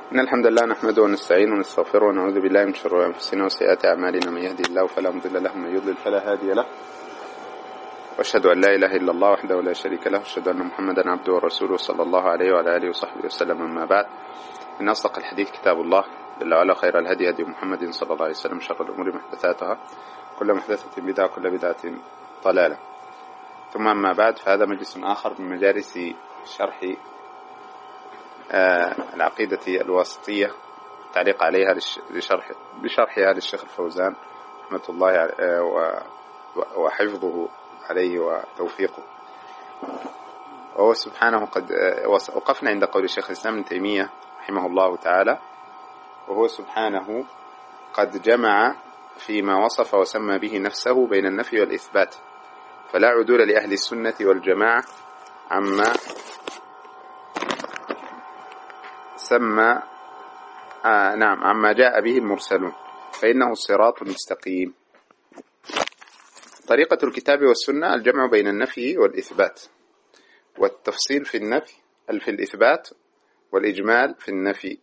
إن الحمد لله نحمده ونستعينه ونستغفره ونعوذ بالله من شرور أنفسنا وسيئات أعمالنا، من يهدي الله فلا مضل له ومن يضلل فلا هادي له، وأشهد أن لا إله إلا الله وحده لا شريك له، وأشهد أن محمدا عبده ورسوله صلى الله عليه وعلى آله وصحبه وسلم. أما بعد، إن أصدق الحديث كتاب الله جل وعلا، خير الهدي هدي محمد صلى الله عليه وسلم، شر الأمور محدثاتها، كل محدثة بدعة، كل بدعة ضلالة. ثم أما بعد، فهذا مجلس آخر من مجالس شرح العقيدة الواسطية، تعليق عليها بشرحها للشيخ الفوزان رحمة الله وحفظه عليه وتوفيقه. وهو سبحانه قد وقفنا عند قول الشيخ الإسلام ابن تيمية رحمه الله تعالى، وهو سبحانه قد جمع فيما وصف وسمى به نفسه بين النفي والإثبات، فلا عدول لأهل السنة والجماعة عما سمى عما جاء به المرسلون، فإنه الصراط المستقيم. طريقة الكتاب والسنة الجمع بين النفي والإثبات، والتفصيل في النفي في الإثبات، والإجمال في النفي.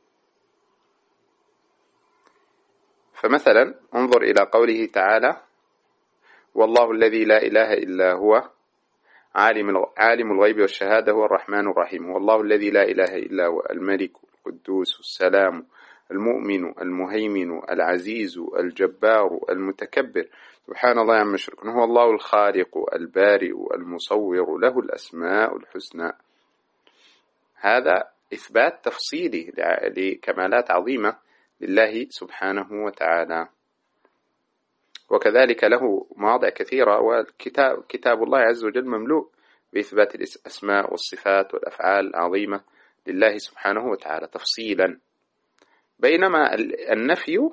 فمثلا انظر إلى قوله تعالى: والله الذي لا إله إلا هو عالم الغيب والشهادة هو الرحمن الرحيم. والله الذي لا إله إلا هو الملك القدوس السلام المؤمن المهيمن العزيز الجبار المتكبر، سبحان الله عما يشركون. هو الله الخالق البارئ المصور، له الأسماء الحسنى. هذا إثبات تفصيلي لكمالات عظيمة لله سبحانه وتعالى، وكذلك له مواضع كثيرة، وكتاب الله عز وجل مملوء بإثبات الأسماء والصفات والأفعال العظيمة لله سبحانه وتعالى تفصيلا. بينما النفي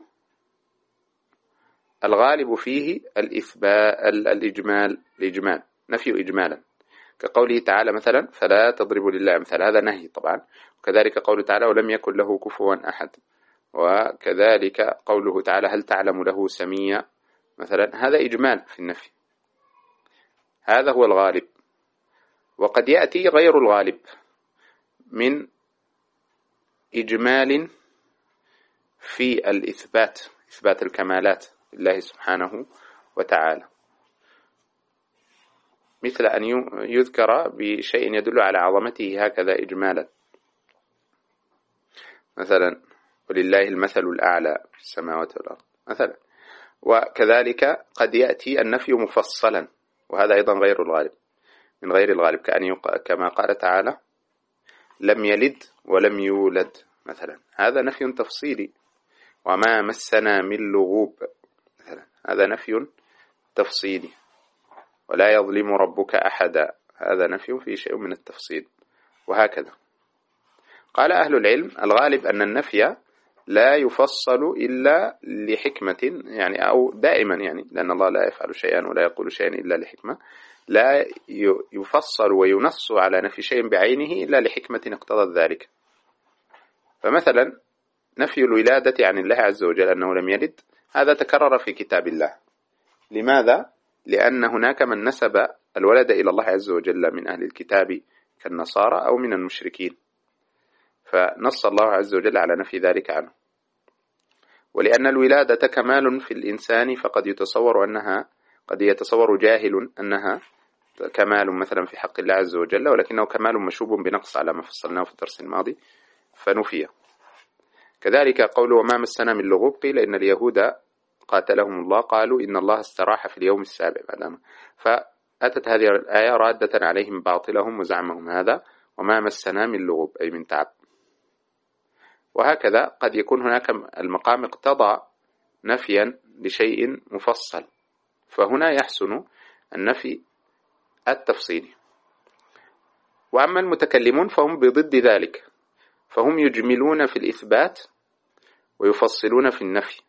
الغالب فيه الإجمال، نفي إجمالا، كقوله تعالى مثلا: فلا تضربوا لله أمثال، هذا نهي طبعا. وكذلك قوله تعالى: ولم يكن له كفوا أحد. وكذلك قوله تعالى: هل تعلم له سميا مثلا، هذا إجمال في النفي، هذا هو الغالب. وقد يأتي غير الغالب من إجمال في الإثبات، إثبات الكمالات لله سبحانه وتعالى، مثل أن يذكر بشيء يدل على عظمته هكذا إجمالا، مثلا: ولله المثل الأعلى في السماوات والأرض مثلا. وكذلك قد يأتي النفي مفصلا، وهذا أيضا غير الغالب، من غير الغالب، كما قال تعالى: لم يلد ولم يولد مثلا، هذا نفي تفصيلي. وما مسنا من لغوب مثلا، هذا نفي تفصيلي. ولا يظلم ربك أحدا، هذا نفي فيه شيء من التفصيل، وهكذا. قال أهل العلم: الغالب أن النفي لا يفصل إلا لحكمة، يعني أو دائما، يعني لأن الله لا يفعل شيئا ولا يقول شيئا إلا لحكمة، لا يفصل وينص على نفي شيء بعينه إلا لحكمة اقتضت ذلك. فمثلا نفي الولادة عن الله عز وجل، أنه لم يلد، هذا تكرر في كتاب الله. لماذا؟ لأن هناك من نسب الولد إلى الله عز وجل من أهل الكتاب كالنصارى أو من المشركين، فنص الله عز وجل على نفي ذلك عنه. ولأن الولادة كمال في الإنسان، فقد يتصور جاهل أنها كمال مثلا في حق الله عز وجل، ولكنه كمال مشوب بنقص على ما فصلناه في الدرس الماضي، فنفي. كذلك قوله: وما مسنا من لغوب، قيل إن اليهود قاتلهم الله قالوا إن الله استراح في اليوم السابع بعدما، فأتت هذه الآية رادة عليهم باطلهم وزعمهم هذا: وما مسنا من لغوب، أي من تعب. وهكذا قد يكون هناك المقام اقتضى نفيا لشيء مفصل، فهنا يحسن النفي التفصيلي. وأما المتكلمون فهم بضد ذلك، فهم يجملون في الإثبات ويفصلون في النفي.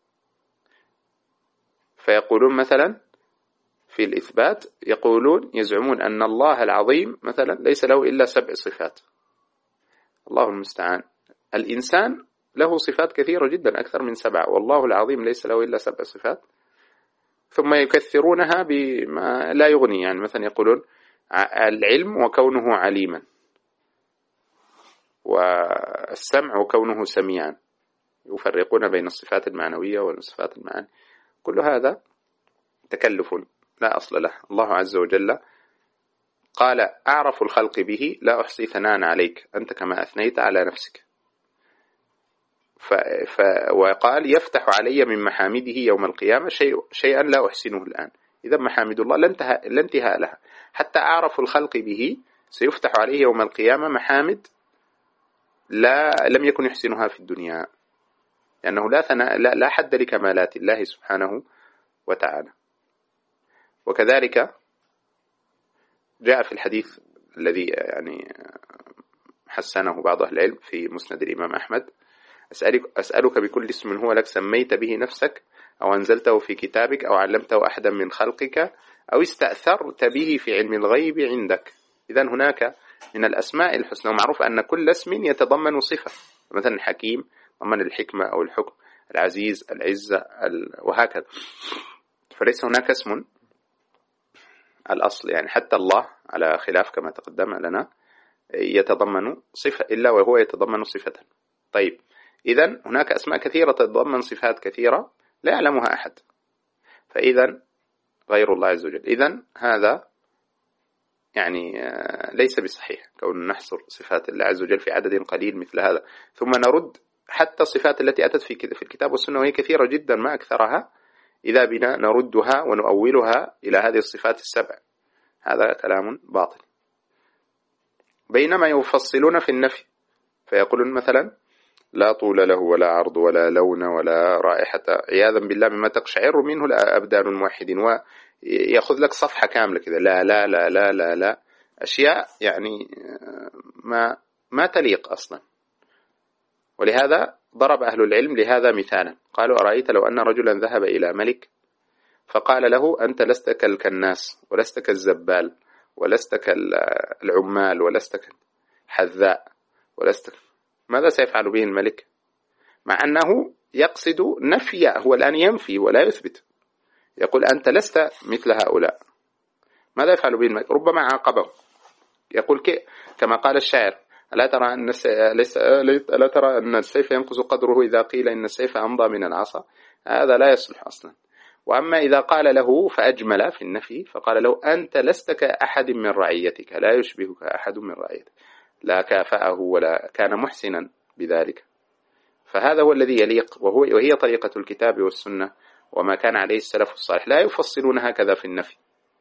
فيقولون مثلا في الإثبات، يزعمون أن الله العظيم مثلا ليس له إلا 7 صفات، الله المستعان. الإنسان له صفات كثيرة جدا، أكثر من 7، والله العظيم ليس له إلا 7 صفات. ثم يكثرونها بما لا يغني، يعني مثلا يقولون العلم وكونه عليما، والسمع وكونه سميعا، يفرقون بين الصفات المعنوية والصفات المعاني. كل هذا تكلف لا أصل له. الله عز وجل قال: أعرف الخلق به لا أحصي ثناء عليك أنت كما أثنيت على نفسك. وقال: يفتح علي من محامده يوم القيامة شيئا لا أحسنه الآن. إذا محامد الله لا انتهاء لها. حتى أعرف الخلق به سيفتح عليه يوم القيامة محامد لم يكن يحسنها في الدنيا، لأنه لا حد لكمالات الله سبحانه وتعالى. وكذلك جاء في الحديث الذي يعني حسنه بعض أهل العلم في مسند الإمام أحمد: أسألك بكل اسم هو لك سميت به نفسك أو أنزلته في كتابك أو علمته أحدا من خلقك أو استأثرت به في علم الغيب عندك. إذن هناك من الأسماء الحسنى، ومعروف أن كل اسم يتضمن صفة، مثلا الحكيم ضمن الحكمة أو الحكم، العزيز العزة، وهكذا. فليس هناك اسم الأصل، يعني حتى الله على خلاف كما تقدم لنا يتضمن صفة إلا وهو يتضمن صفة. طيب، إذن هناك أسماء كثيرة تتضمن صفات كثيرة لا يعلمها أحد، فإذن غير الله عز وجل. إذن هذا يعني ليس بصحيح كون نحصر صفات الله عز وجل في عدد قليل مثل هذا، ثم نرد حتى الصفات التي أتت في الكتاب والسنة وهي كثيرة جدا ما أكثرها، إذا بنا نردها ونؤولها إلى هذه الصفات السبع. هذا كلام باطل. بينما يفصلون في النفي فيقولون مثلا: لا طول له ولا عرض ولا لون ولا رائحة، عياذا بالله مما تقشعر منه أبدان الموحدين، ويأخذ لك صفحة كاملة كذا لا لا لا لا لا لا، أشياء يعني ما تليق أصلا. ولهذا ضرب أهل العلم لهذا مثالا، قالوا: أرأيت لو أن رجلا ذهب إلى ملك فقال له: أنت لست كالكناس ولست كالزبال ولست كالعمال ولست كالحذاء ولست، ماذا سيفعل به الملك؟ مع أنه يقصد نفي، هو الآن ينفي ولا يثبت، يقول: أنت لست مثل هؤلاء. ماذا يفعل به الملك؟ ربما عاقبه، يقول كما قال الشاعر: ألا ترى أن السيف ينقص قدره إذا قيل إن السيف أمضى من العصا. هذا لا يصلح أصلا. وأما إذا قال له فأجمل في النفي فقال له: أنت لست كأحد من رعيتك، لا يشبهك أحد من رعيتك، لا كافأه ولا كان محسنا بذلك. فهذا هو الذي يليق، وهي طريقة الكتاب والسنة وما كان عليه السلف الصالح، لا يفصلون هكذا في النفي.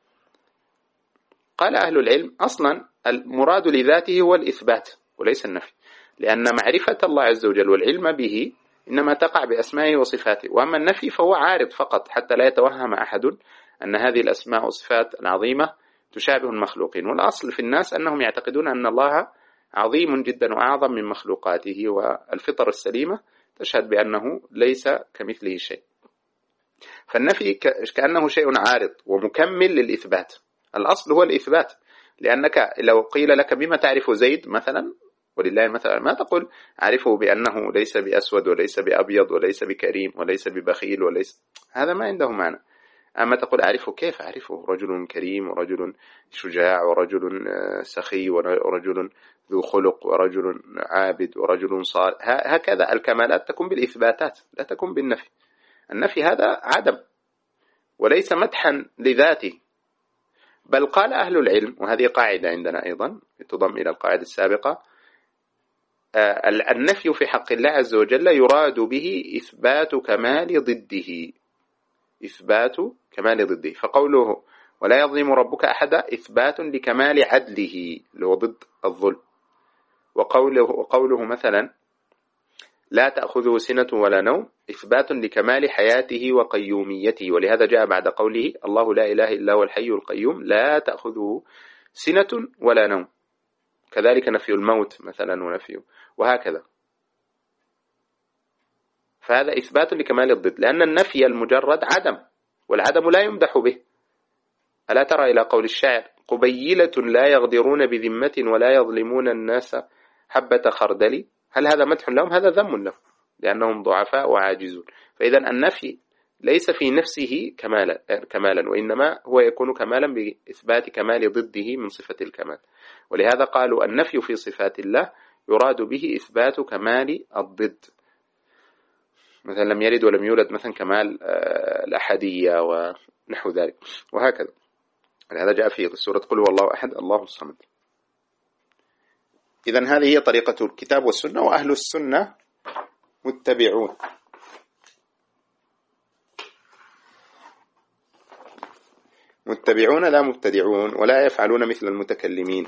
قال أهل العلم: أصلا المراد لذاته هو الإثبات وليس النفي، لأن معرفة الله عز وجل والعلم به إنما تقع بأسمائه وصفاته، وأما النفي فهو عارض فقط حتى لا يتوهم أحد أن هذه الأسماء والصفات العظيمة تشابه المخلوقين. والأصل في الناس أنهم يعتقدون أن الله عظيم جدا وأعظم من مخلوقاته، والفطر السليمة تشهد بأنه ليس كمثله شيء. فالنفي كأنه شيء عارض ومكمل للإثبات. الأصل هو الإثبات، لأنك لو قيل لك: بما تعرف زيد مثلا، ولله مثلا، ما تقول: أعرفه بأنه ليس بأسود وليس بأبيض وليس بكريم وليس ببخيل هذا ما عنده معنى. أما تقول: أعرفه، كيف أعرفه؟ رجل كريم ورجل شجاع ورجل سخي ورجل ذو خلق ورجل عابد ورجل صالح. هكذا الكمالات تكون بالإثباتات لا تكون بالنفي. النفي هذا عدم وليس مدحا لذاته. بل قال أهل العلم، وهذه قاعدة عندنا أيضا تضم إلى القاعدة السابقة: النفي في حق الله عز وجل يراد به إثبات كمال ضده، إثبات كمال ضده. فقوله: ولا يظلم ربك أحدا إثبات لكمال عدله اللي هو ضد الظلم. وقوله مثلا: لا تأخذه سنة ولا نوم إثبات لكمال حياته وقيوميته. ولهذا جاء بعد قوله: الله لا إله إلا هو الحي القيوم لا تأخذه سنة ولا نوم. كذلك نفي الموت مثلا ونفيه، وهكذا. فهذا إثبات لكمال الضد، لأن النفي المجرد عدم، والعدم لا يمدح به. ألا ترى إلى قول الشاعر: قبيلة لا يغدرون بذمة ولا يظلمون الناس حبة خردل. هل هذا مدح لهم؟ هذا ذم لهم، لأنهم ضعفاء وعاجزون. فإذا النفي ليس في نفسه كمالا، وإنما هو يكون كمالا بإثبات كمال ضده من صفة الكمال. ولهذا قالوا: النفي في صفات الله يراد به إثبات كمال الضد، مثلا لم يلد ولم يولد، مثلا كمال الأحدية ونحو ذلك، وهكذا. هذا جاء في سورة قل هو الله أحد الله الصمد. إذن هذه هي طريقة الكتاب والسنة، وأهل السنة متبعون لا مبتدعون، ولا يفعلون مثل المتكلمين.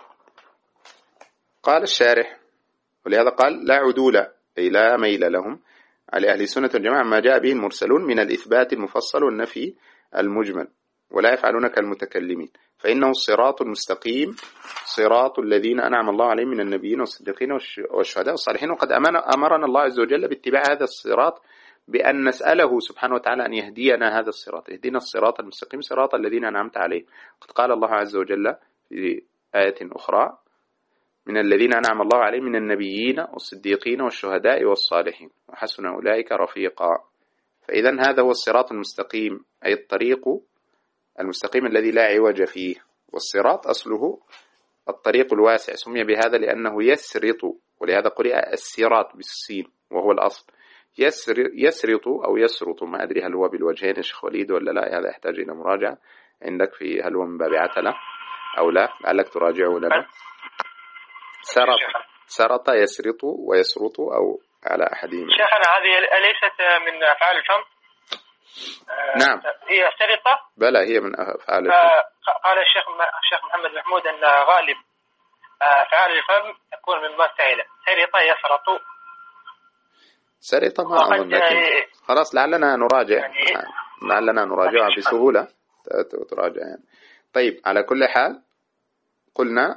قال الشارح، ولهذا قال لا عدول، أي لا ميل لهم على أهل السنة والجماعة ما جاء به المرسلون من الإثبات المفصل والنفي المجمل، ولا يفعلون كالمتكلمين، فإنه الصراط المستقيم صراط الذين أنعم الله عليهم من النبيين والصديقين والشهداء والصالحين. وقد أمرنا الله عز وجل باتباع هذا الصراط بأن نسأله سبحانه وتعالى أن يهدينا هذا الصراط، اهدنا الصراط المستقيم صراط الذين أنعمت عليهم. قد قال الله عز وجل في آية أخرى من الذين أنعم الله عليهم من النبيين والصديقين والشهداء والصالحين وحسن أولئك رفيقا. فإذا هذا هو الصراط المستقيم، أي الطريق المستقيم الذي لا عوج فيه. والصراط أصله الطريق الواسع، سمي بهذا لأنه يسرط، ولهذا قرئ الصراط بالسين وهو الأصل. يسرط أو يسرط، ما أدري هل هو بالوجهين يا شيخ وليد ولا لا، هذا يحتاج إلى مراجعة عندك في هل هو من باب عتلة أو لا، لعلك تراجعه لنا. سرط يسرط ويسرط أو على أحدهما. شيخنا هذه أليست من أفعال الفم؟ نعم هي سرطة. بلى هي من أفعال الفم. قال الشيخ محمد محمود أن غالب أفعال الفم تكون من ما استعيله، سرطة يسرط. سرطة ما أظن، خلاص لعلنا نراجع يعني لعلنا نراجعها بسهولة تراجع يعني. طيب على كل حال قلنا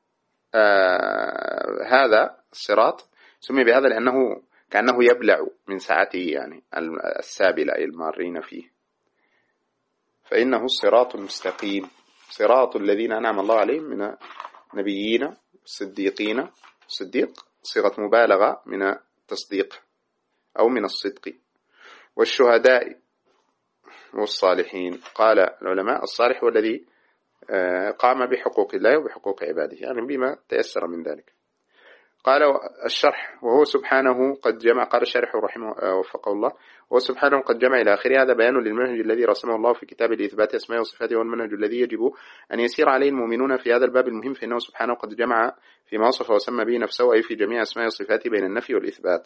هذا الصراط سمي بهذا لأنه كأنه يبلع من سعته، يعني السابلة المارين فيه. فإنه الصراط المستقيم صراط الذين أنعم الله عليهم من النبيين الصديقين، الصديق صيغة مبالغة من التصديق أو من الصدق، والشهداء والصالحين. قال العلماء الصالح هو الذي قام بحقوق الله وبحقوق عباده، يعني بما تيسر من ذلك. قال الشرح وهو سبحانه قد جمع، قال الشارح رحمه وفقه الله، وهو سبحانه قد جمع إلى آخره. هذا بيان للمنهج الذي رسمه الله في كتابه لإثبات أسماء وصفاته، والمنهج الذي يجب أن يسير عليه المؤمنون في هذا الباب المهم، فإنه سبحانه قد جمع فيما وصف وسمى به نفسه، أي في جميع أسماء وصفاته، بين النفي والإثبات،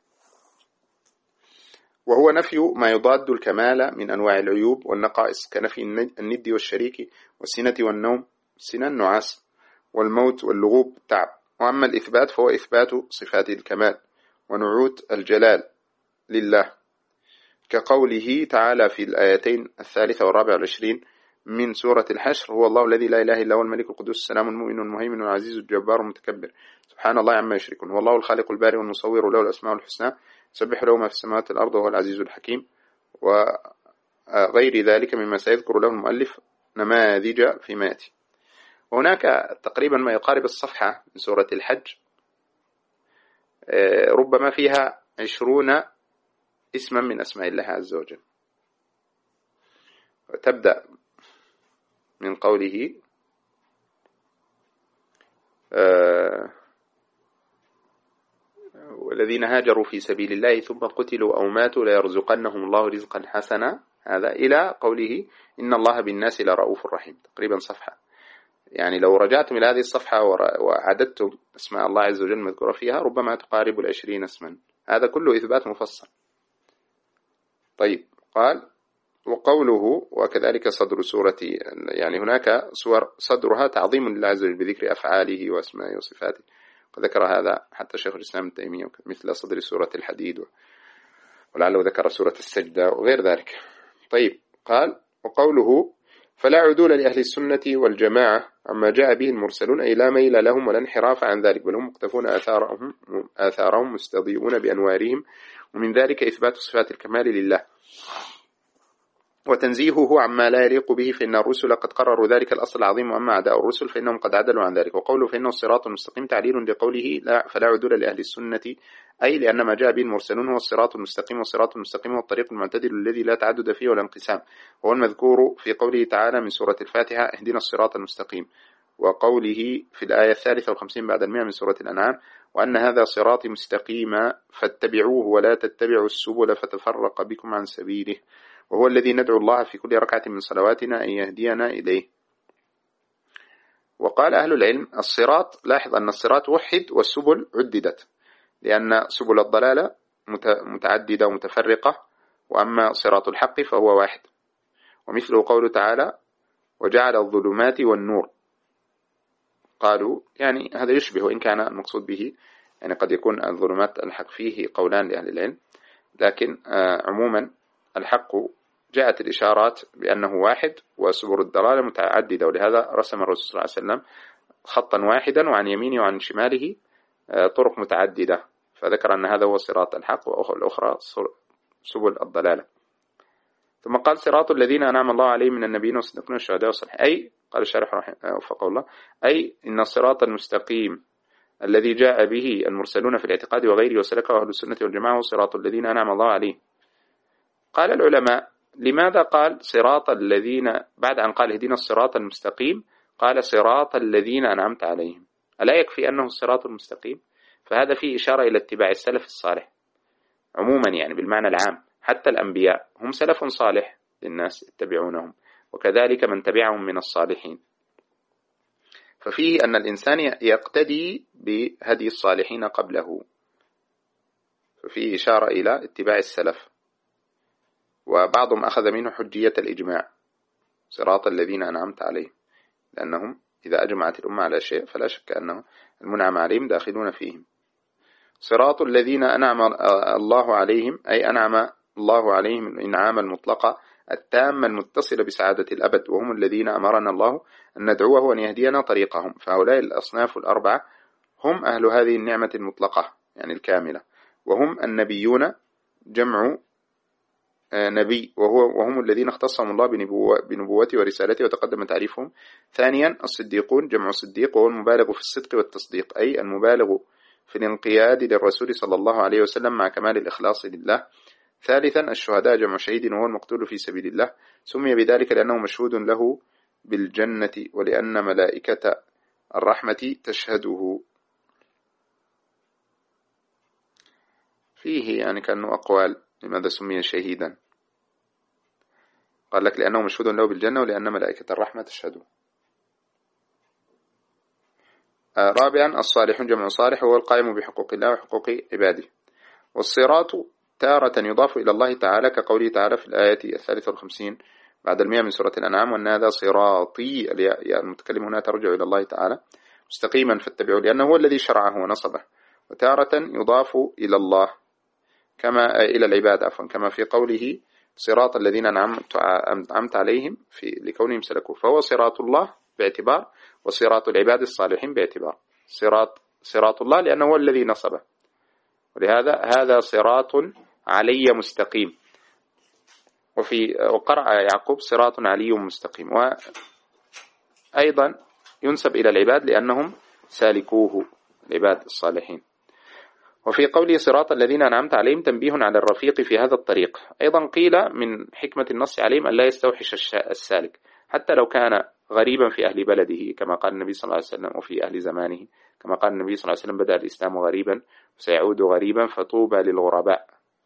وهو نفي ما يضاد الكمال من أنواع العيوب والنقائص، كنفي الند والشريك والسنة والنوم، السنة النعاس، والموت واللغوب تعب. وأما الإثبات فهو إثبات صفات الكمال ونعوت الجلال لله، كقوله تعالى في الآيتين 23 من سورة الحشر: هو الله الذي لا إله إلا هو الملك القدوس السلام المؤمن المهيمن العزيز الجبار المتكبر سبحان الله عما يشركون. هو الله الخالق البارئ المصور له الأسماء الحسنى يسبح له ما في السماوات والأرض وهو العزيز الحكيم، وغير ذلك مما سيذكر له المؤلف نماذج فيما يأتي. وهناك تقريبا ما يقارب الصفحة من سورة الحج ربما فيها 20 اسما من أسماء الله عز وجل، تبدأ من قوله والذين هاجروا في سبيل الله ثم قتلوا أو ماتوا ليرزقنهم الله رزقا حسنا، هذا إلى قوله إن الله بالناس لرؤوف رحيم، تقريبا صفحة. يعني لو رجعتم إلى هذه الصفحة وعددتم اسماء الله عز وجل المذكورة فيها ربما تقارب 20 اسما، هذا كله إثبات مفصل. طيب قال وقوله وكذلك صدر سورة، يعني هناك سور صدرها تعظيم لله عز وجل بذكر أفعاله وأسمائه وصفاته، وذكر هذا حتى شيخ الإسلام ابن تيمية مثل صدر سورة الحديد، ولعله ذكر سورة السجدة وغير ذلك. طيب قال وقوله فلا عدول لأهل السنة والجماعة عما جاء به المرسلون، أي لا ميل لهم ولا انحراف عن ذلك، بل هم مقتفون آثارهم مستضيئون بأنوارهم، ومن ذلك إثبات صفات الكمال لله وتنزيهه عما لا يليق به، فإن الرسل قد قرروا ذلك الأصل العظيم، وأما أعداء الرسل فإنهم قد عدلوا عن ذلك. وقوله فإنه الصراط المستقيم تعليل لقوله فلا عدول لأهل السنة، أي لأن ما جاء به المرسلون هو الصراط المستقيم، والصراط المستقيم هو الطريق المعتدل الذي لا تعدد فيه ولا انقسام، وهو المذكور في قوله تعالى من سورة الفاتحة اهدنا الصراط المستقيم، وقوله في الآية 53 بعد 100 من سورة الأنعام وأن هذا صراطي مستقيما فاتبعوه ولا تتبعوا السبل فتفرق بكم عن سبيله وهو الذي ندعو الله في كل ركعة من صلواتنا أن يهدينا إليه. وقال أهل العلم الصراط، لاحظ أن الصراط وحد والسبل عددت، لأن سبل الضلالة متعددة ومتفرقة، وأما صراط الحق فهو واحد. ومثله قوله تعالى وجعل الظلمات والنور، قالوا يعني هذا يشبه، وإن كان المقصود به يعني قد يكون الظلمات الحق فيه قولان لأهل العلم، لكن عموما الحق جاءت الإشارات بأنه واحد وسبل الضلالة متعددة، ولهذا رسم الرسول صلى الله عليه وسلم خطا واحدا وعن يمينه وعن شماله طرق متعددة، فذكر أن هذا هو صراط الحق والأخرى سبل الضلالة. ثم قال صراط الذين أنعم الله عليهم من النبيين والصديقين والشهداء والصالحين، أي قال الشارح وفقه الله، أي إن الصراط المستقيم الذي جاء به المرسلون في الاعتقاد وغيره وسلكه أهل السنة والجماعة وصراط الذين أنعم الله عليهم. قال العلماء لماذا قال صراط الذين بعد أن قال اهدنا الصراط المستقيم قال صراط الذين أنعمت عليهم؟ ألا يكفي أنه الصراط المستقيم؟ فهذا فيه إشارة إلى اتباع السلف الصالح عموما، يعني بالمعنى العام، حتى الأنبياء هم سلف صالح للناس يتبعونهم، وكذلك من تبعهم من الصالحين. ففيه أن الإنسان يقتدي بهدي الصالحين قبله، ففيه إشارة إلى اتباع السلف. وبعضهم أخذ منه حجية الإجماع صراط الذين أنعمت عليهم، لأنهم إذا أجمعت الأمة على شيء فلا شك أنه المنعم عليهم داخلون فيهم. صراط الذين أنعم الله عليهم أي أنعم الله عليهم الإنعام المطلقة التامة المتصلة بسعادة الأبد، وهم الذين أمرنا الله أن ندعوه وأن يهدينا طريقهم. فهؤلاء الأصناف الأربعة هم أهل هذه النعمة المطلقة يعني الكاملة، وهم النبيون جمع نبي، وهم الذين اختصهم الله بنبوته ورسالته وتقدم تعريفهم. ثانيا الصديقون جمع صديق، وهو المبالغ في الصدق والتصديق، أي المبالغ في الانقياد للرسول صلى الله عليه وسلم مع كمال الإخلاص لله. ثالثا الشهداء جمع شهيد، وهو المقتول في سبيل الله، سمي بذلك لأنه مشهود له بالجنة ولأن ملائكة الرحمة تشهده. فيه يعني كأنه أقوال لماذا سمي شهيدا، قال لك لأنه مشهود له بالجنة ولأن ملائكة الرحمة تشهده. رابعا الصالحون جمع صالح، وهو القائم بحقوق الله وحقوق عباده. والصراط تارة يضاف إلى الله تعالى كقوله تعالى في الآية 53 بعد 100 من سورة الأنعام وأن هذا صراطي، المتكلم هنا ترجع إلى الله تعالى، مستقيما فاتبعوا لأنه هو الذي شرعه ونصبه. وتارة يضاف إلى الله كما إلى العباد عفوا، كما في قوله صراط الذين أنعمت عليهم لكونهم سلكوا، فهو صراط الله باعتبار، وصراط العباد الصالحين باعتبار. صراط الله لأنه هو الذي نصبه، ولهذا هذا صراط علي مستقيم. وقرأ يعقوب صراط علي مستقيم. وأيضا ينسب إلى العباد لأنهم سالكوه العباد الصالحين. وفي قوله صراط الذين أنعمت عليهم تنبيه على الرفيق في هذا الطريق. أيضا قيل من حكمة النص عليهم أن لا يستوحش السالك حتى لو كان غريبا في أهل بلده، كما قال النبي صلى الله عليه وسلم، وفي أهل زمانه كما قال النبي صلى الله عليه وسلم بدأ الإسلام غريبا وسيعود غريبا فطوبى للغرباء،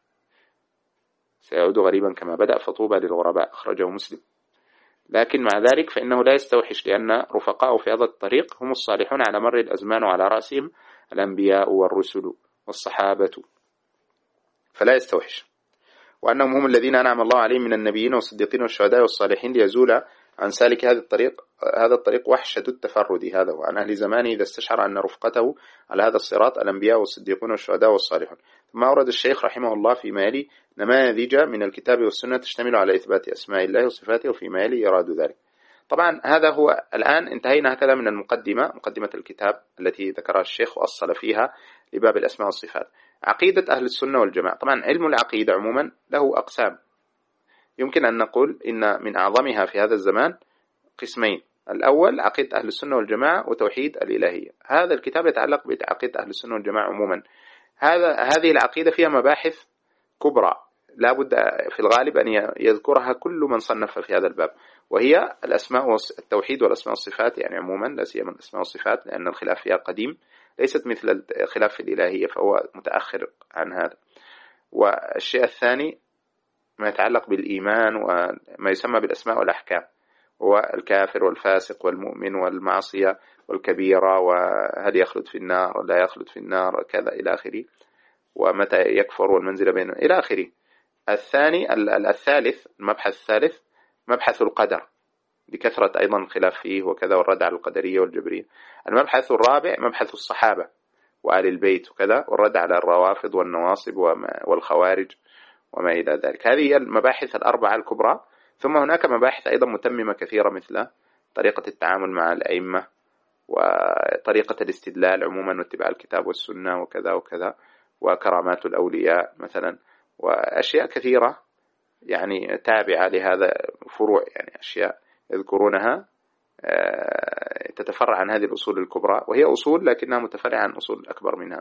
سيعود غريبا كما بدأ فطوبى للغرباء، أخرجه مسلم. لكن مع ذلك فإنه لا يستوحش، لأن رفقاء في هذا الطريق هم الصالحون على مر الأزمان، وعلى رأسهم الأنبياء والرسل والصحابة، فلا يستوحش. وأنهم هم الذين أنعم الله عليهم من النبيين والصديقين والشهداء والصالحين ليزول عن سالك هذا الطريق وحشة التفرد. هذا وعن أهل زمانه إذا استشعر أن رفقته على هذا الصراط الأنبياء والصديقون والشهداء والصالحون. ثم أورد الشيخ رحمه الله فيما يلي نماذج من الكتاب والسنة تشتمل على إثبات أسماء الله وصفاته، وفيما يلي يراد ذلك. طبعا هذا هو الآن انتهينا هكذا من مقدمة الكتاب التي ذكرها الشيخ وأصل فيها لباب الأسماء والصفات. عقيدة أهل السنة والجماعة. طبعا علم العقيدة عموما له أقسام، يمكن أن نقول إن من أعظمها في هذا الزمان قسمين. الأول عقيدة أهل السنة والجماعة وتوحيد الإلهية. هذا الكتاب يتعلق بعقيدة أهل السنة والجماعة عموما. هذه العقيدة فيها مباحث كبرى لا بد في الغالب أن يذكرها كل من صنف في هذا الباب، وهي الأسماء والتوحيد والأسماء والصفات، يعني عموما لا سيما الأسماء والصفات لأن الخلاف فيها قديم ليست مثل الخلاف في الإلهية، فهو متأخر عن هذا. والشيء الثاني ما يتعلق بالإيمان وما يسمى بالأسماء والأحكام، هو الكافر والفاسق والمؤمن والمعصية والكبيرة، وهل يخلد في النار ولا يخلد في النار كذا إلى آخره، ومتى يكفر والمنزل بينه إلى آخره. الثالث، المبحث الثالث مبحث القدر، بكثرة أيضا الخلاف فيه وكذا، والرد على القدرية والجبرية. المبحث الرابع مبحث الصحابة وآل البيت وكذا، والرد على الروافض والنواصب والخوارج وما إلى ذلك. هذه هي المباحث الأربعة الكبرى. ثم هناك مباحث أيضا متممة كثيرة، مثل طريقة التعامل مع الأئمة، وطريقة الاستدلال عموما، واتباع الكتاب والسنة وكذا وكذا، وكرامات الأولياء مثلا، وأشياء كثيرة يعني تابعة لهذا، فروع يعني أشياء يذكرونها تتفرع عن هذه الأصول الكبرى، وهي أصول لكنها متفرعة عن أصول أكبر منها.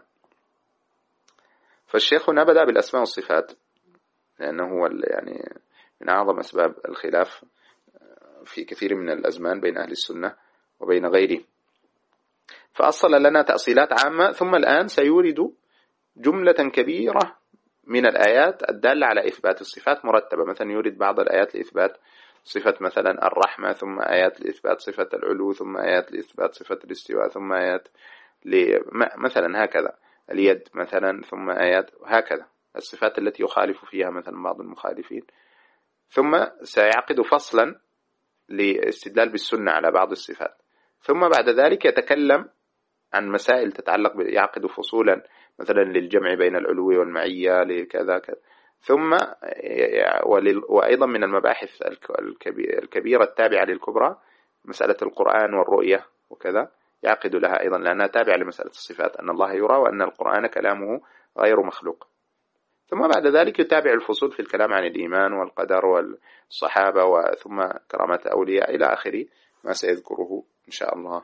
فالشيخ هنا بدأ بالأسماء والصفات، لأنه هو يعني من أعظم أسباب الخلاف في كثير من الأزمان بين أهل السنة وبين غيره. فأصل لنا تأصيلات عامة، ثم الآن سيورد جملة كبيرة من الآيات الدالة على إثبات الصفات مرتبة. مثلا يورد بعض الآيات لإثبات صفة مثلا الرحمة، ثم آيات لإثبات صفة العلو، ثم آيات لإثبات صفة الاستواء، ثم آيات مثلا هكذا اليد مثلا، ثم آيات هكذا الصفات التي يخالف فيها مثلا بعض المخالفين. ثم سيعقد فصلا لاستدلال بالسنة على بعض الصفات. ثم بعد ذلك يتكلم عن مسائل تتعلق يعقد فصولا مثلا للجمع بين العلو والمعية لكذا كذا. ثم وأيضا من المباحث الكبيرة التابعة للكبرى مسألة القرآن والرؤية وكذا، يعقد لها أيضا لأنها تابعة لمسألة الصفات، أن الله يرى وأن القرآن كلامه غير مخلوق. ثم بعد ذلك يتابع الفصول في الكلام عن الإيمان والقدر والصحابة، ثم كرامات الأولياء إلى آخره ما سيذكره إن شاء الله.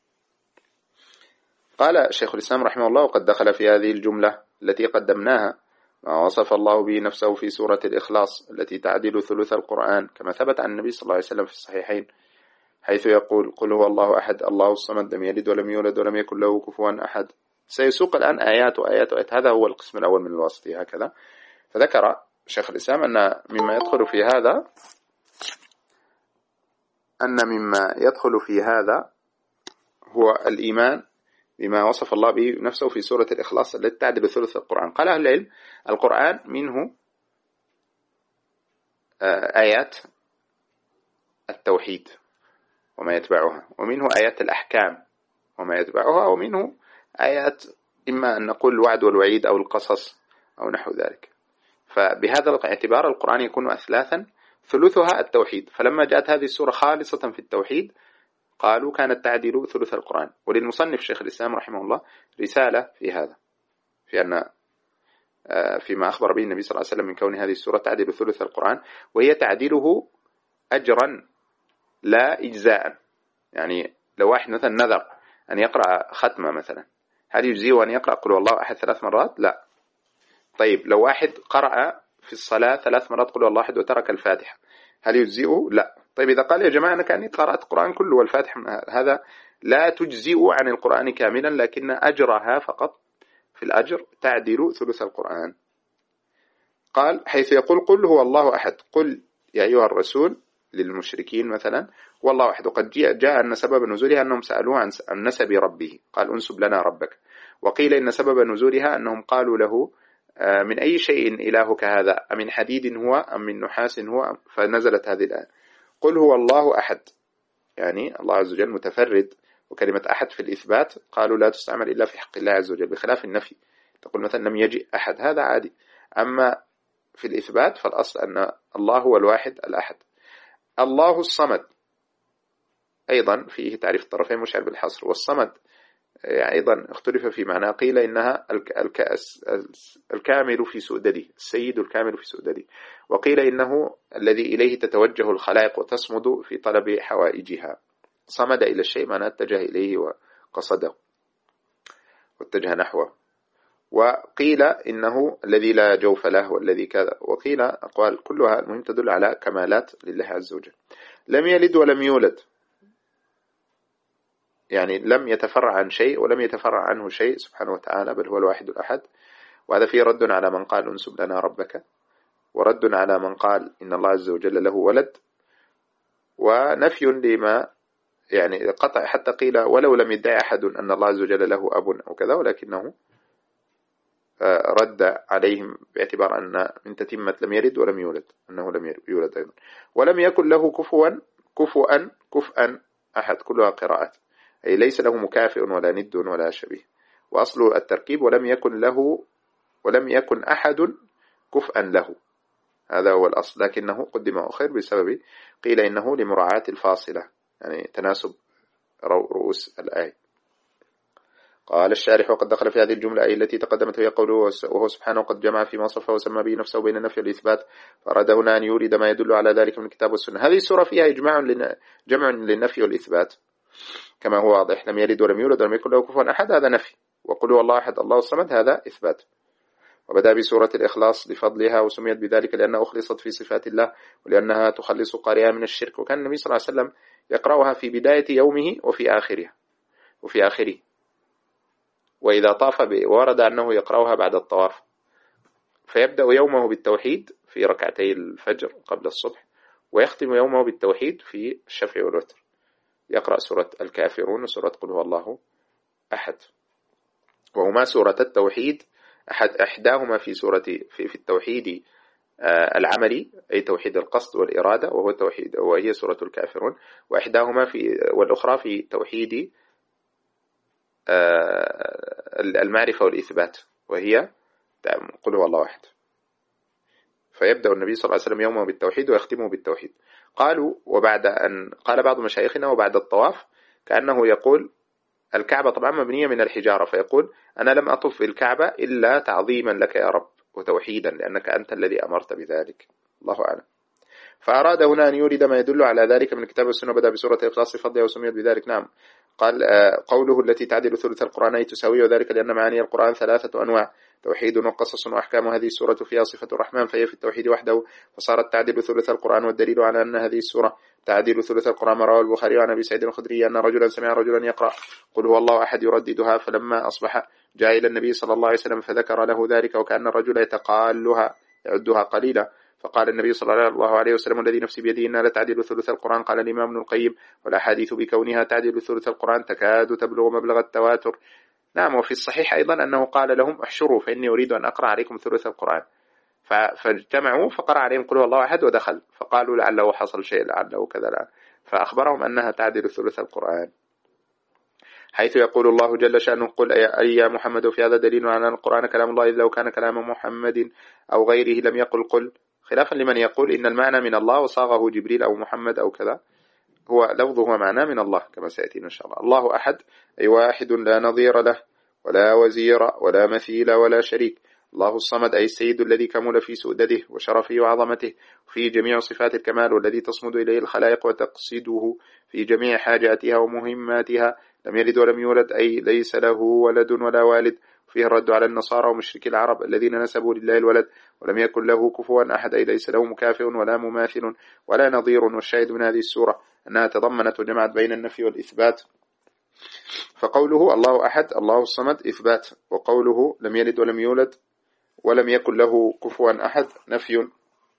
قال شيخ الإسلام رحمه الله: وقد دخل في هذه الجملة التي قدمناها ما وصف الله به نفسه في سورة الإخلاص التي تعدل ثلث القرآن، كما ثبت عن النبي صلى الله عليه وسلم في الصحيحين، حيث يقول: قل هو الله أحد الله الصمد لم يلد ولم يولد ولم يكن له كفوا أحد. سيسوق الآن آيات وآيات وآيات. هذا هو القسم الأول من الوصف هكذا. فذكر شيخ الإسلام أن مما يدخل في هذا هو الإيمان بما وصف الله به نفسه في سورة الإخلاص التي تعدل ثلث القرآن. قال أهل العلم: القرآن منه آيات التوحيد وما يتبعها، ومنه آيات الأحكام وما يتبعها، ومنه آيات إما أن نقول الوعد والوعيد أو القصص أو نحو ذلك. فبهذا الاعتبار القرآن يكون أثلاثا، ثلثها التوحيد. فلما جاءت هذه السورة خالصة في التوحيد قالوا كانت تعدل ثلث القرآن. وللمصنف شيخ الإسلام رحمه الله رسالة في هذا، في أن فيما أخبر به النبي صلى الله عليه وسلم من كون هذه السورة تعدل ثلث القرآن، وهي تعدله أجرا لا إجزاء. يعني لو واحد مثلا نذر أن يقرأ ختمة مثلا، هل يجزيه أن يقرأ قل والله أحد 3 مرات؟ لا. طيب لو واحد قرأ في الصلاة 3 مرات قل والله أحد وترك الفاتحة، هل يجزئه؟ لا. طيب إذا قال: يا جماعة أنا كأني قرأت القرآن كله والفاتحة، هذا لا تجزئ عن القرآن كاملا، لكن أجرها فقط في الأجر تعدل ثلث القرآن. قال: حيث يقول: قل هو الله أحد، قل يا أيها الرسول للمشركين مثلا والله أحد. وقد جاء أن سبب نزولها أنهم سألوه عن نسب ربه، قال: أنسب لنا ربك. وقيل إن سبب نزولها أنهم قالوا له: من أي شيء إلهك هذا، أمن حديد هو أم من نحاس هو؟ فنزلت هذه الآية: قل هو الله أحد، يعني الله عز وجل متفرد. وكلمة أحد في الإثبات قالوا لا تستعمل إلا في حق الله عز وجل، بخلاف النفي تقول مثلا لم يجئ أحد، هذا عادي. أما في الإثبات فالأصل أن الله هو الواحد الأحد. الله الصمد أيضا فيه تعريف الطرفين مشعر بالحصر، والصمد أيضا اختلف في معنى. قيل إنها الكامل في سؤدده، السيد الكامل في سؤدده. وقيل إنه الذي إليه تتوجه الخلائق وتصمد في طلب حوائجها. صمد إلى الشيء معناه اتجه إليه وقصده واتجه نحوه. وقيل إنه الذي لا جوف له والذي كذا. وقيل أقوال كلها المهم تدل على كمالات لله عز وجل. لم يلد ولم يولد، يعني لم يتفرع عن شيء ولم يتفرع عنه شيء سبحانه وتعالى، بل هو الواحد الأحد. وهذا فيه رد على من قال انسب لنا ربك، ورد على من قال إن الله عز وجل له ولد، ونفي لما يعني قطع، حتى قيل ولو لم يدعي أحد أن الله عز وجل له أب أو كذا، ولكنه رد عليهم باعتبار أن من تتمة لم يلد ولم يولد، أنه لم يولد أيضا. ولم يكن له كفءا أحد، كلها قراءات، أي ليس له مكافئ ولا ند ولا شبيه. وأصل التركيب ولم يكن أحد كفءا له، هذا هو الأصل، لكنه قدم وأخر بسبب قيل إنه لمراعاة الفاصلة، يعني تناسب رؤوس الآية. قال الشارح: وقد دخل في هذه الجملة أي التي تقدمت، هي قوله وهو سبحانه قد جمع فيما وصفه وسمى به نفسه بين النفي والإثبات، فأراد هنا أن يورد ما يدل على ذلك من الكتاب والسنة. هذه السورة فيها جمع للنفي والإثبات كما هو واضح، لم يلد ولم يولد ولم يكن له كفوا أحد، هذا نفي، وقل هو الله أحد الله الصمد هذا إثبات. وبدأ بسورة الإخلاص لفضلها، وسميت بذلك لأنها أخلصت في صفات الله، ولأنها تخلص قارئها من الشرك. وكان النبي صلى الله عليه وسلم يقرأها في بداية يومه وفي آخره، وإذا طاف ورد أنه يقرأها بعد الطواف، فيبدأ يومه بالتوحيد في ركعتي الفجر قبل الصبح، ويختم يومه بالتوحيد في الشفع والوتر، يقرأ سورة الكافرون وسورة قل هو الله أحد، وهما سورة التوحيد، إحداهما في التوحيد العملي أي توحيد القصد والإرادة وهو التوحيد وهي سورة الكافرون، وإحداهما والأخرى في توحيد المعرفة والإثبات وهي قل هو الله أحد. فيبدأ النبي صلى الله عليه وسلم يومه بالتوحيد ويختمه بالتوحيد. قالوا وبعد أن قال بعض مشايخنا وبعد الطواف، كأنه يقول الكعبة طبعا مبنية من الحجارة، فيقول أنا لم أطف الكعبة إلا تعظيما لك يا رب وتوحيدا لأنك أنت الذي أمرت بذلك، الله أعلم. فأراد هنا أن يورد ما يدل على ذلك من الكتاب والسنة، بدأ بسورة إخلاص فضلها وسميت بذلك. نعم، قال قوله التي تعدل ثلث القرآن أي تساويه، وذلك لأن معاني القرآن 3 أنواع: توحيد وقصص وأحكام. هذه السورة فيها صفة الرحمن فهي في التوحيد وحده، فصارت تعدل ثلث القرآن. والدليل على أن هذه السورة تعدل ثلث القرآن ما رواه البخاري عن أبي سعيد الخدري أن رجلا سمع رجلا يقرأ قل هو الله أحد يرددها، فلما أصبح جاء إلى النبي صلى الله عليه وسلم فذكر له ذلك، وكأن الرجل يتقالها يعدها قليلا، فقال النبي صلى الله عليه وسلم الذي نفسي بيده إنها لتعدل ثلث القرآن. قال الإمام ابن القيم: والأحاديث بكونها تعدل ثلث القرآن تكاد تبلغ مبلغ التواتر. نعم، وفي الصحيح أيضا أنه قال لهم احشروا فإني أريد أن أقرأ عليكم ثلث القرآن، فاجتمعوا فقرأ عليهم قل هو الله أحد ودخل، فقالوا لعله حصل شيء لعله كذا، فأخبرهم أنها تعدل ثلث القرآن، حيث يقول الله جل شأنه: قل أي يا محمد، في هذا دليل على أن القرآن كلام الله، إذ لو كان كلام محمد أو غيره لم يقل قل، خلافا لمن يقول إن المعنى من الله وصاغه جبريل أو محمد أو كذا، هو لفظه معناه من الله كما سيأتينا إن شاء الله. الله أحد أي واحد لا نظير له ولا وزير ولا مثيل ولا شريك. الله الصمد أي السيد الذي كمل في سؤدده وشرفه وعظمته وفي جميع صفات الكمال، والذي تصمد إليه الخلائق وتقصده في جميع حاجاتها ومهماتها. لم يلد ولم يولد أي ليس له ولد ولا والد. فيه الرد على النصارى ومشركي العرب الذين نسبوا لله الولد، ولم يكن له كفوا أحد أي ليس له مكافئ ولا مماثل ولا نظير. والشاهد من هذه السورة أنها تضمنت وجمعت بين النفي والإثبات، فقوله الله أحد الله الصمد إثبات، وقوله لم يلد ولم يولد ولم يكن له كفوا أحد نفي.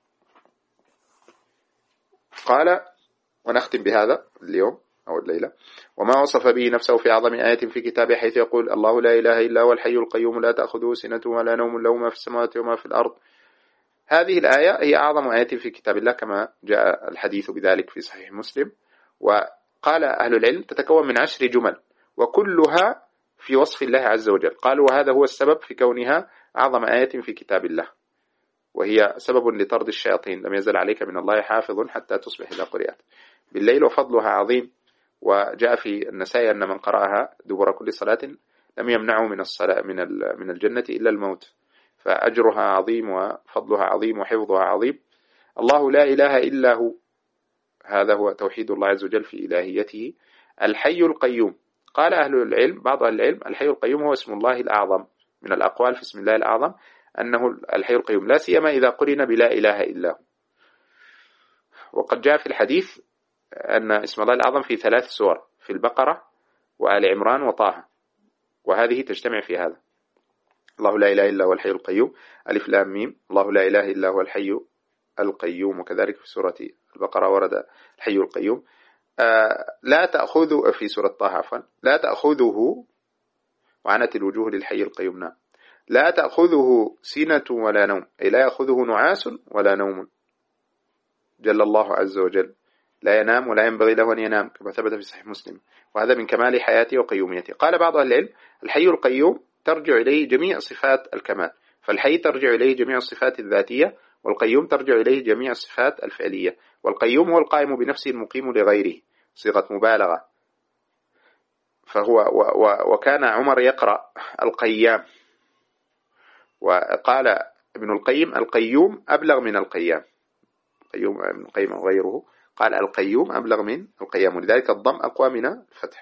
قال ونختم بهذا اليوم أو الليلة: وما وصف به نفسه في أعظم آية في كتابه، حيث يقول: الله لا إله إلا هو الحي القيوم لا تأخذه سنة ولا نوم له ما في السماوات وما في الأرض. هذه الآية هي أعظم آية في كتاب الله كما جاء الحديث بذلك في صحيح مسلم. وقال أهل العلم تتكون من 10 جمل وكلها في وصف الله عز وجل. قالوا وهذا هو السبب في كونها أعظم آية في كتاب الله، وهي سبب لطرد الشياطين: لم يزل عليك من الله حافظ حتى تصبح إذا قرئت بالليل. وفضلها عظيم، وجاء في النسائي أن من قرأها دبر كل صلاة لم يمنعه من الصلاة من الجنة إلا الموت. فأجرها عظيم وفضلها عظيم وحفظها عظيم. الله لا إله إلا هو، هذا هو توحيد الله عز وجل في إلهيته. الحي القيوم، قال أهل العلم بعض أهل العلم الحي القيوم هو اسم الله الأعظم، من الأقوال في اسم الله الأعظم أنه الحي القيوم، لا سيما إذا قرن بلا إله إلا هو. وقد جاء في الحديث أن اسم الله الأعظم في 3 سور: في البقرة وآل عمران وطه، وهذه تجتمع في هذا. الله لا إله إلا هو الحي القيوم، ألف لام ميم، الله لا إله إلا هو الحي القيوم. وكذلك في سورة البقرة ورد الحي القيوم. لا تأخذه في سورة طه عفوا، لا تأخذه، وعنت الوجوه للحي القيوم. نعم، لا تأخذه سنة ولا نوم، أي لا يأخذه نعاس ولا نوم، جل الله عز وجل، لا ينام ولا ينبغي له أن ينام كما ثبت في صحيح مسلم، وهذا من كمال حياته وقيوميته. قال بعض أهل العلم الحي القيوم ترجع إليه جميع صفات الكمال، فالحي ترجع إليه جميع الصفات الذاتية، والقيوم ترجع إليه جميع الصفات الفعلية. والقيوم هو القائم بنفسه المقيم لغيره، صيغة مبالغة. فهو وكان عمر يقرأ القيام، وقال ابن القيم القيوم أبلغ من القيام، قيوم ابن القيم وغيره قال القيوم أبلغ من القيام، ولذلك الضم أقوى من الفتح.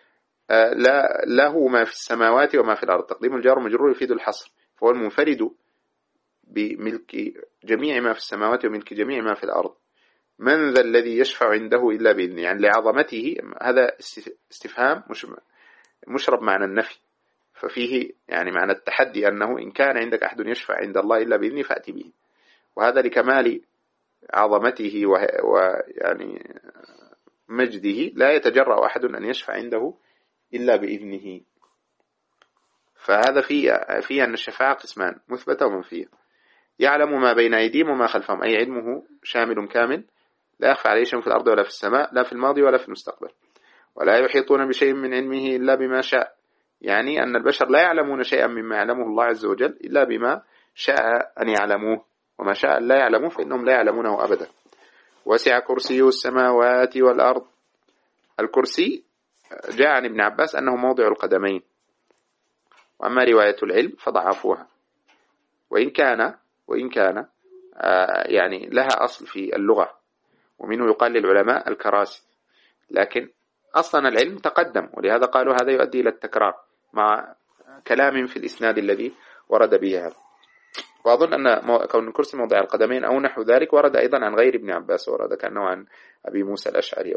له ما في السماوات وما في الأرض، تقديم الجار والمجرور يفيد الحصر، فهو المنفرد بملك جميع ما في السماوات وملك جميع ما في الأرض. من ذا الذي يشفع عنده إلا بإذنه، يعني لعظمته. هذا استفهام مشرب معنى النفي، ففيه يعني معنى التحدي، أنه إن كان عندك أحد يشفع عند الله إلا بإذنه فأتي به، وهذا لكمال عظمته ويعني مجده، لا يتجرأ أحد أن يشفع عنده إلا بإذنه. فهذا فيه أن الشفاعة قسمان، مثبتة ومنفية. يعلم ما بين أيديهم وما خلفهم، أي علمه شامل كامل، لا يخفى عليه شيء في الأرض ولا في السماء، لا في الماضي ولا في المستقبل. ولا يحيطون بشيء من علمه إلا بما شاء، يعني أن البشر لا يعلمون شيئا مما يعلمه الله عز وجل إلا بما شاء أن يعلموه، وما شاء لا يعلموه فإنهم لا يعلمونه أبدا. وسع كرسيه السماوات والأرض. الكرسي جاء عن ابن عباس أنه موضع القدمين، وأما رواية العلم فضعفوها، وإن كان يعني لها أصل في اللغة، ومنه يقال للعلماء الكراسي، لكن أصلا العلم تقدم، ولهذا قالوا هذا يؤدي إلى التكرار مع كلام في الإسناد الذي ورد به هذا. وأظن أن كون الكرسي موضع القدمين أو نحو ذلك ورد أيضا عن غير ابن عباس، ورد كأنه عن أبي موسى الأشعري.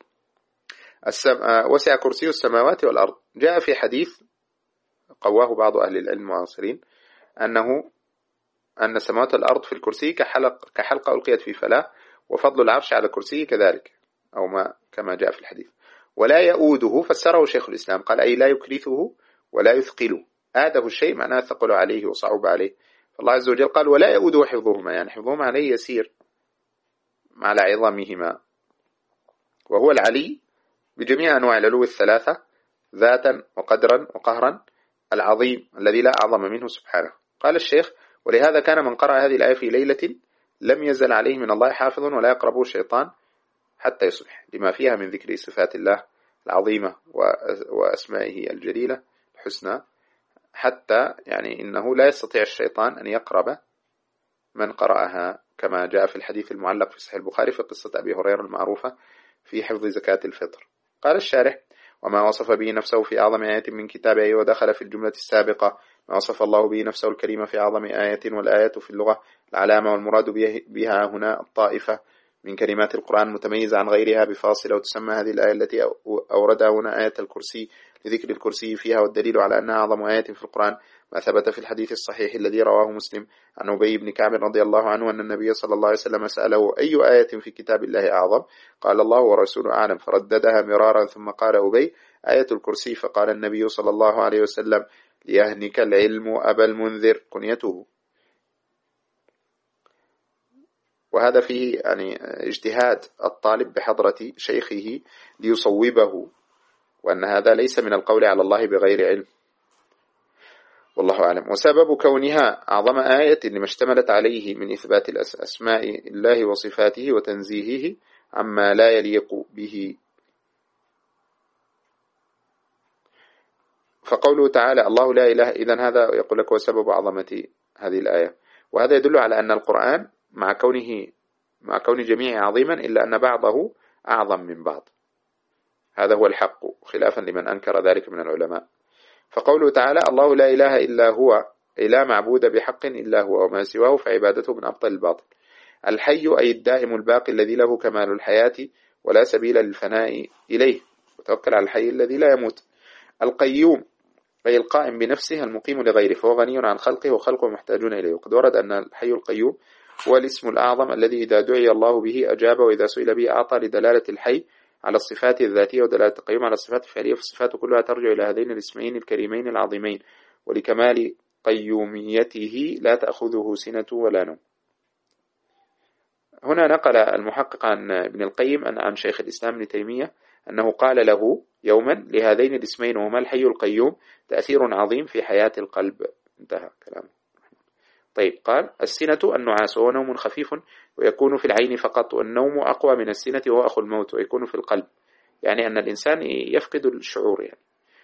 وسع كرسي السماوات والأرض. جاء في حديث قواه بعض أهل العلم المعاصرين أن سماوات الأرض في الكرسي كحلقة ألقيت في فلاة، وفضل العرش على الكرسي كذلك، أو ما كما جاء في الحديث. ولا يؤوده فسره شيخ الإسلام، قال أي لا يكلفه ولا يثقله. آده الشيء معناه ثقل عليه وصعب عليه، فالله عز وجل قال ولا يؤوده حفظهما، يعني حفظهما عليه يسير على عظمهما. وهو العلي بجميع أنواع العلو الثلاثة، ذاتا وقدرا وقهرا، العظيم الذي لا أعظم منه سبحانه. قال الشيخ ولهذا كان من قرأ هذه الآية في ليلة لم يزل عليه من الله حافظ ولا يقربه الشيطان حتى يصبح، لما فيها من ذكر صفات الله العظيمة وأسمائه الجليلة الحسنى، حتى يعني إنه لا يستطيع الشيطان أن يقرب من قرأها، كما جاء في الحديث المعلق في صحيح البخاري في قصة أبي هريرة المعروفة في حفظ زكاة الفطر. قال الشارح وما وصف به نفسه في أعظم آية من كتابه ودخل في الجملة السابقة ما وصف الله به نفسه الكريمة في أعظم آية، والآية في اللغة العلامة، والمراد بها هنا الطائفة من كلمات القرآن متميزة عن غيرها بفاصلة، وتسمى هذه الآية التي أوردها هنا آية الكرسي لذكر الكرسي فيها، والدليل على أنها أعظم آية في القرآن ما ثبت في الحديث الصحيح الذي رواه مسلم عن أبي بن كعب رضي الله عنه أن النبي صلى الله عليه وسلم سأله أي آية في كتاب الله أعظم؟ قال الله ورسوله أعلم، فرددها مرارا ثم قال أبي آية الكرسي، فقال النبي صلى الله عليه وسلم ليهنك العلم أبا المنذر كنيته. وهذا فيه يعني اجتهاد الطالب بحضرة شيخه ليصوبه، وأن هذا ليس من القول على الله بغير علم، والله أعلم. وسبب كونها أعظم آية لما اشتملت عليه من إثبات أسماء الله وصفاته وتنزيهه عما لا يليق به. فقوله تعالى الله لا إله، إذن هذا يقول لك هو سبب عظمة هذه الآية. وهذا يدل على أن القرآن مع كون جميع عظيما إلا أن بعضه أعظم من بعض، هذا هو الحق خلافا لمن أنكر ذلك من العلماء. فقوله تعالى الله لا إله إلا هو، أي لا معبود بحق إلا هو، وما سواه فعبادته من أبطل الباطل. الحي أي الدائم الباقي الذي له كمال الحياة ولا سبيل للفناء إليه، وتوكل على الحي الذي لا يموت. القيوم أي القائم بنفسه المقيم لغيره، فهو غني عن خلقه وخلقه محتاجون إليه. وقد ورد أن الحي القيوم هو الاسم الأعظم الذي إذا دعي الله به أجاب، وإذا سئل به أعطى، لدلالة الحي على الصفات الذاتية ودلالة القيوم على الصفات الفعلية، فالصفات كلها ترجع إلى هذين الاسمين الكريمين العظيمين، ولكمال قيوميته لا تأخذه سنة ولا نوم. هنا نقل المحقق عن ابن القيم عن شيخ الإسلام ابن تيمية أنه قال له يوما لهذين الاسمين وهما الحي القيوم تأثير عظيم في حياة القلب. انتهى كلامه. طيب، قال السنة النعاس وهو نوم خفيف ويكون في العين فقط، والنوم أقوى من السنة وهو أخو الموت ويكون في القلب، يعني أن الإنسان يفقد الشعور يعني.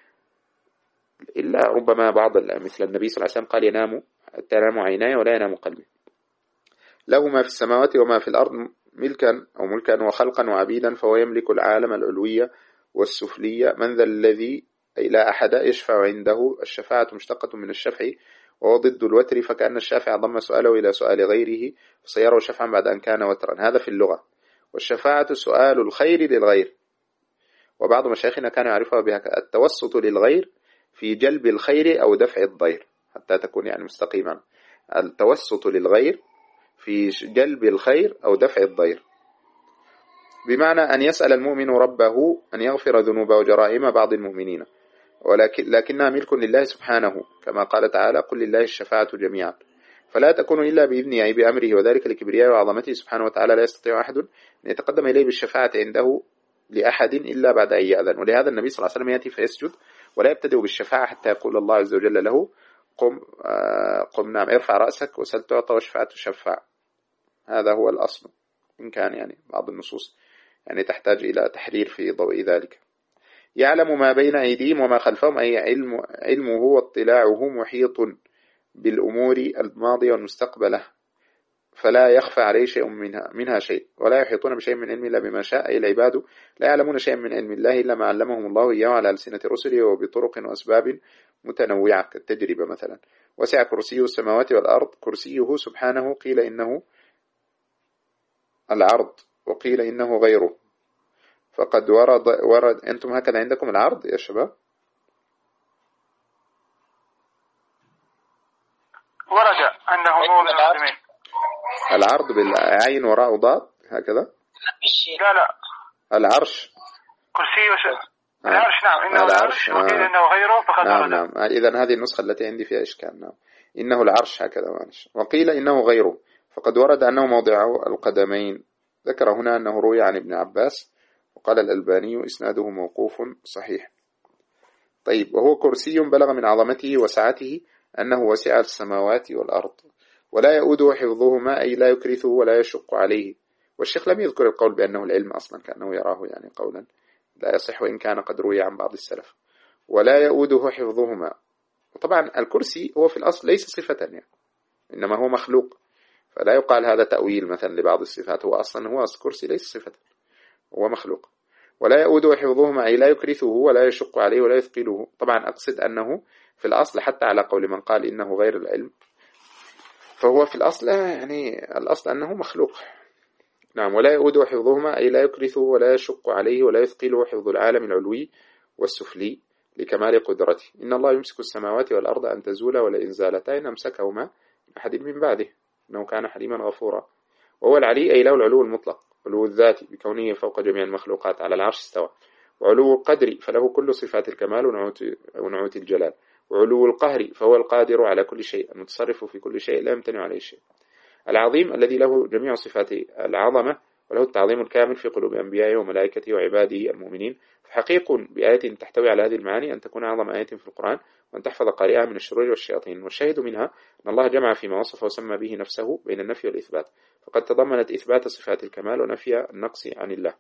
إلا ربما بعض مثل النبي صلى الله عليه وسلم قال تنام عيناي ولا ينام قلبي. له ما في السماوات وما في الأرض ملكا وخلقا وعبيدا، فهو يملك العالم العلوية والسفلية. من ذا الذي أي لا أحد يشفع عنده، الشفاعة مشتقة من الشفع وهو ضد الوتر، فكأن الشافع ضم سؤاله إلى سؤال غيره فصيره شفعا بعد أن كان وترا، هذا في اللغة. والشفاعة سؤال الخير للغير، وبعض مشايخنا كانوا يعرفها بها التوسط للغير في جلب الخير أو دفع الضير، حتى تكون يعني مستقيما. التوسط للغير في جلب الخير أو دفع الضير، بمعنى أن يسأل المؤمن ربه أن يغفر ذنوب وجرائم بعض المؤمنين، لكنها ملك لله سبحانه، كما قال تعالى قل لله الشفاعة جميعا، فلا تكون إلا بإذنه أي بأمره، وذلك لكبرياء وعظمته سبحانه وتعالى، لا يستطيع أحد أن يتقدم إليه بالشفاعة عنده لأحد إلا بعد أن يأذن. ولهذا النبي صلى الله عليه وسلم يأتي فيسجد ولا يبتدئ بالشفاعة حتى يقول الله عز وجل له قم نعم ارفع رأسك وسل تعطى واشفع تشفع. هذا هو الأصل، إن كان يعني بعض النصوص يعني تحتاج إلى تحرير في ضوء ذلك. يعلم ما بين أيديهم وما خلفهم، أي علمه واطلاعه محيط بالأمور الماضية والمستقبلة، فلا يخفى عليه شيء منها شيء، ولا يحيطون بشيء من علم إلا بما شاء، أي العباد لا يعلمون شيئا من علم الله إلا ما علمهم الله إياه على ألسنة رسله وبطرق وأسباب متنوعة كالتجربة مثلا. وسع كرسيه السماوات والأرض، كرسيه سبحانه قيل إنه العرض وقيل إنه غيره، فقد ورد أنتم هكذا عندكم العرض يا شباب؟ ورد أنه هو من العالمين. العرض بالعين وراء ضاد هكذا؟ لا العرش كرسي العرش، نعم إنه العرش وقيل إنه غيره فقد ورد. نعم إذن هذه النسخة التي عندي فيها إشكال. نعم إنه العرش هكذا معلش، وقيل إنه غيره، فقد ورد أنه موضعه القدمين. ذكر هنا أنه روي عن ابن عباس، وقال الألباني إسناده موقوف صحيح. طيب، وهو كرسي بلغ من عظمته وسعته أنه وسع السماوات والأرض ولا يؤوده حفظهما، أي لا يكرثه ولا يشق عليه. والشيخ لم يذكر القول بأنه العلم أصلا، كأنه يراه يعني قولا لا يصح وإن كان قد روي عن بعض السلف. ولا يؤوده حفظهما، وطبعا الكرسي هو في الأصل ليس صفة يعني، إنما هو مخلوق، فلا يقال هذا تأويل مثلا لبعض الصفات، هو أصلا هو الكرسي ليس صفة، هو مخلوق. ولا يؤوده حفظهما، أي لا يكرثه ولا يشق عليه ولا يثقله. طبعا أقصد أنه في الأصل، حتى على قول من قال إنه غير العلم، فهو في الأصل يعني الأصل أنه مخلوق. نعم، ولا يؤوده حفظهما، أي لا يكرثه ولا يشق عليه ولا يثقله، حفظ العالم العلوي والسفلي لكمال قدرته. إن الله يمسك السماوات والأرض أن تزولا ولئن زالتا إن أمسكهما أحد من بعده إنه كان حليما غفورا. وهو العلي، أي له العلو المطلق، علو الذات بكونه فوق جميع المخلوقات، على العرش استوى. وعلو القدر، فله كل صفات الكمال ونعوت الجلال. وعلو القهر، فهو القادر على كل شيء، المتصرف في كل شيء لا يمتنع عليه شيء. العظيم، الذي له جميع صفات العظمة وله التعظيم الكامل في قلوب أنبيائه وملائكته وعباده المؤمنين. فحقيق بآية تحتوي على هذه المعاني أن تكون أعظم آية في القرآن، وأن تحفظ قارئها من الشرور والشياطين. والشاهد منها أن الله جمع فيما وصف وسمى به نفسه بين النفي والإثبات، فقد تضمنت إثبات صفات الكمال ونفي النقص عن الله.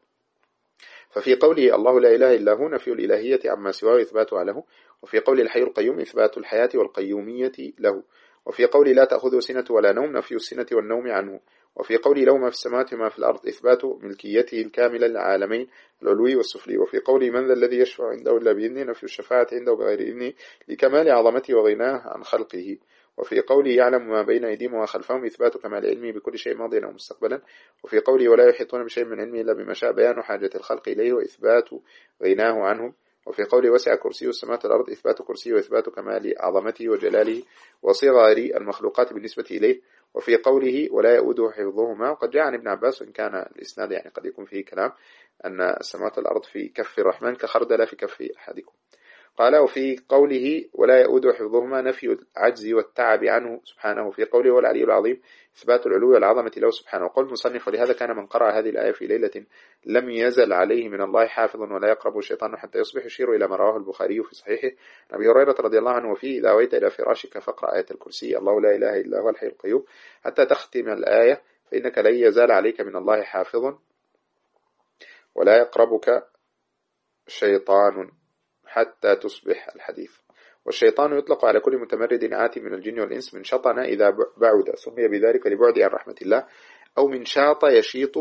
ففي قوله الله لا إله إلا هو نفي الإلهية عما سواه إثباتها له، وفي قوله الحي القيوم إثبات الحياة والقيومية له، وفي قوله لا تأخذه سنة ولا نوم نفي السنة والنوم عنه، وفي قوله له ما في السماوات وما في الأرض إثبات ملكيته الكاملة للعالمين العلوي والسفلي، وفي قوله من ذا الذي يشفع عنده إلا بإذنه نفي الشفاعة عنده بغير إذنه لكمال عظمته وغناه عن خلقه، وفي قوله يعلم ما بين أيديهم وما خلفهم إثبات كمال علمه بكل شيء ماضيا أو مستقبلا. وفي قوله ولا يحيطون بشيء من علمه إلا بما شاء بيان حاجة الخلق إليه وإثبات غناه عنهم. وفي قوله وسع كرسيه السماوات والأرض إثبات كرسيه وإثبات كمال عظمته وجلاله وصغر المخلوقات بالنسبة إليه. وفي قوله ولا يؤوده حفظهما. وقد جاء عن ابن عباس وإن كان الإسناد يعني قد يكون فيه كلام أن السماوات والأرض في كف الرحمن كخردل في كف أحدكم. قال وفي قوله ولا يؤوده حفظهما نفي العجز والتعب عنه سبحانه. في قوله والعلي العظيم إثبات العلو والعظمة له سبحانه. وقال المصنف ولهذا كان من قرأ هذه الآية في ليلة لم يزل عليه من الله حافظ ولا يقربه الشيطان حتى يصبح. يشير إلى ما رواه البخاري في صحيحه عن أبي هريرة رضي الله عنه وفيه إذا أويت إلى فراشك فاقرأ آية الكرسي الله لا إله إلا هو الحي القيوم حتى تختم الآية فإنك لن يزال عليك من الله حافظ ولا يقربك شيطان حتى تصبح. الحديث. والشيطان يطلق على كل متمرد عاتي من الجن والإنس من شطن إذا بعد سمي بذلك لبعد عن رحمة الله أو من شاط يشيط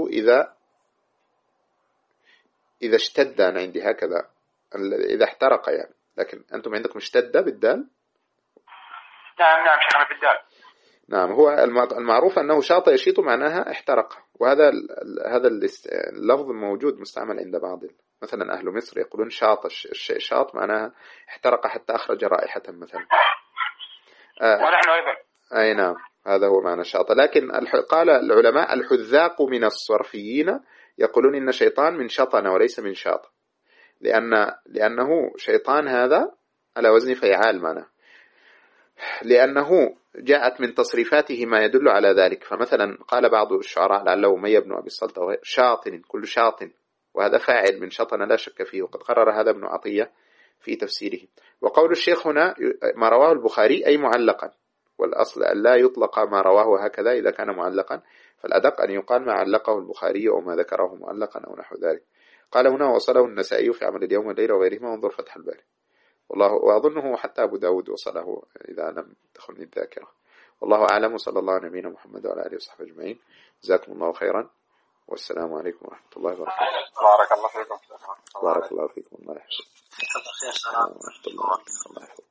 إذا اشتد. أنا عندي هكذا إذا احترق يعني لكن أنتم عندكم اشتد بالدال. نعم شيخنا بالدال. نعم هو المعروف أنه شاط يشيط معناها احترق وهذا اللفظ موجود مستعمل عند بعض مثلا أهل مصر يقولون شاط. الشيء شاط معناها احترق حتى أخرج رائحة مثلا. ونحن أيضا. أي نعم هذا هو معنى شاط. لكن قال العلماء الحذاق من الصرفيين يقولون إن شيطان من شطن وليس من شاط لأنه شيطان هذا على وزن فيعال معناه لأنه جاءت من تصريفاته ما يدل على ذلك. فمثلا قال بعض الشعراء لعله أمية بن أبي السلط شاطن كل شاطن وهذا فاعل من شطن لا شك فيه وقد قرر هذا ابن عطية في تفسيره. وقول الشيخ هنا ما رواه البخاري أي معلقا والأصل أن لا يطلق ما رواه هكذا إذا كان معلقا فالأدق أن يقال ما علقه البخاري أو ما ذكره معلقا أو نحو ذلك. قال هنا وصله النسائي في عمل اليوم والليلة وغيرهما وانظر فتح الباري والله وأظنه حتى أبو داود وصله إذا لم تخني الذاكرة. والله أعلم وصلى الله على نبينا محمد وعلى آله وصحبه أجمعين. جزاكم الله خيرا والسلام عليكم ورحمة الله وبركاته. بارك الله فيكم. بارك الله فيكم الله يحفظك. الله خير. السلام ورحمة الله.